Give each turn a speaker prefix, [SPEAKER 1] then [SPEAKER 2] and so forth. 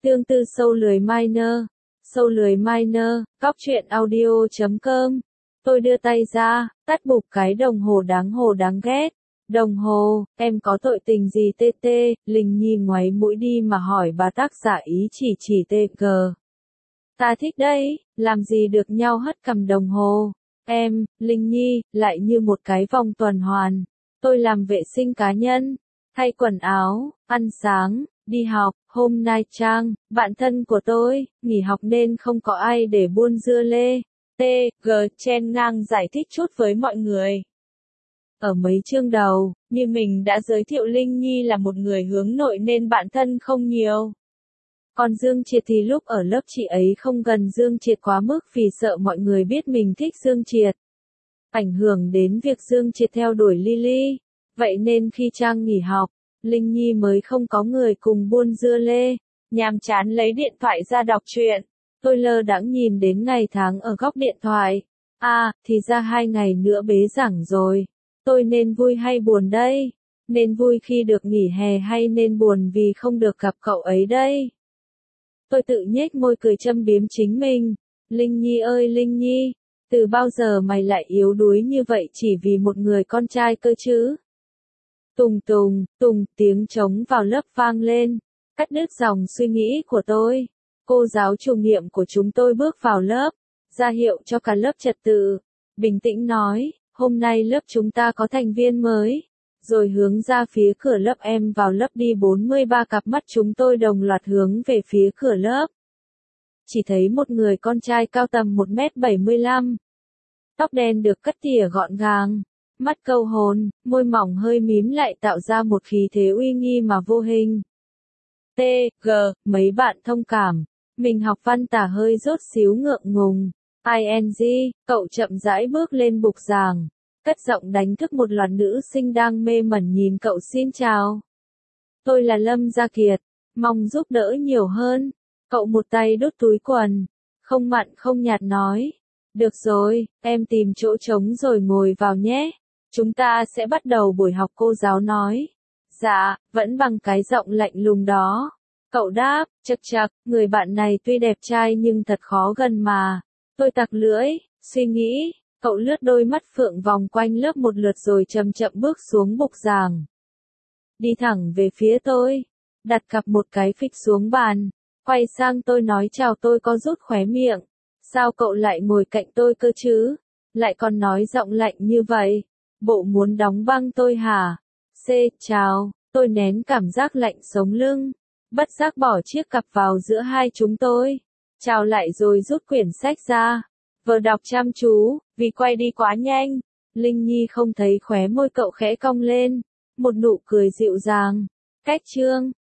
[SPEAKER 1] Tương tư sâu lười minor, góc truyện audio.com. Tôi đưa tay ra, tắt bụp cái đồng hồ đáng ghét. Đồng hồ, em có tội tình gì tê tê, Linh Nhi ngoáy mũi đi mà hỏi bà tác giả ý chỉ tê gờ. Ta thích đấy, làm gì được nhau hất cầm đồng hồ. Em, Linh Nhi, lại như một cái vòng tuần hoàn. Tôi làm vệ sinh cá nhân, thay quần áo, ăn sáng, đi học, hôm nay Trang, bạn thân của tôi, nghỉ học nên không có ai để buôn dưa lê. T.G. chen ngang giải thích chút với mọi người. Ở mấy chương đầu, như mình đã giới thiệu Linh Nhi là một người hướng nội nên bạn thân không nhiều. Còn Dương Triệt thì lúc ở lớp chị ấy không gần Dương Triệt quá mức vì sợ mọi người biết mình thích Dương Triệt. Ảnh hưởng đến việc Dương Triệt theo đuổi Lily. Vậy nên khi Trang nghỉ học, Linh Nhi mới không có người cùng buôn dưa lê. Nhàm chán lấy điện thoại ra đọc truyện. Tôi lơ đãng nhìn đến ngày tháng ở góc điện thoại. Thì ra 2 ngày nữa bế giảng rồi. Tôi nên vui hay buồn đây? Nên vui khi được nghỉ hè hay nên buồn vì không được gặp cậu ấy đây? Tôi tự nhếch môi cười châm biếm chính mình. Linh Nhi ơi Linh Nhi, từ bao giờ mày lại yếu đuối như vậy chỉ vì một người con trai cơ chứ? Tùng, tiếng trống vào lớp vang lên, cắt đứt dòng suy nghĩ của tôi. Cô giáo chủ nhiệm của chúng tôi bước vào lớp, ra hiệu cho cả lớp trật tự. Bình tĩnh nói, hôm nay lớp chúng ta có thành viên mới. Rồi hướng ra phía cửa lớp em vào lớp đi 43 cặp mắt chúng tôi đồng loạt hướng về phía cửa lớp. Chỉ thấy một người con trai cao tầm 1m75. Tóc đen được cắt tỉa gọn gàng. Mắt câu hồn, môi mỏng hơi mím lại tạo ra một khí thế uy nghi mà vô hình. T.G. Mấy bạn thông cảm. Mình học văn tả hơi rốt xíu ngượng ngùng. ING. Cậu chậm rãi bước lên bục giảng. Cất giọng đánh thức một loạt nữ sinh đang mê mẩn nhìn cậu xin chào. Tôi là Lâm Gia Kiệt. Mong giúp đỡ nhiều hơn. Cậu một tay đút túi quần. Không mặn không nhạt nói. Được rồi, em tìm chỗ trống rồi ngồi vào nhé. Chúng ta sẽ bắt đầu buổi học cô giáo nói. Dạ, vẫn bằng cái giọng lạnh lùng đó. Cậu đáp, chậc, người bạn này tuy đẹp trai nhưng thật khó gần mà. Tôi tặc lưỡi, suy nghĩ, cậu lướt đôi mắt phượng vòng quanh lớp một lượt rồi chậm chậm bước xuống bục giảng. Đi thẳng về phía tôi, đặt cặp một cái phịch xuống bàn, quay sang tôi nói chào tôi có rút khóe miệng. Sao cậu lại ngồi cạnh tôi cơ chứ? Lại còn nói giọng lạnh như vậy. Bộ muốn đóng băng tôi hả? Chào, tôi nén cảm giác lạnh sống lưng. Bất giác bỏ chiếc cặp vào giữa hai chúng tôi. Chào lại rồi rút quyển sách ra. Vừa đọc chăm chú, vì quay đi quá nhanh. Linh Nhi không thấy khóe môi cậu khẽ cong lên. Một nụ cười dịu dàng. Cách chương.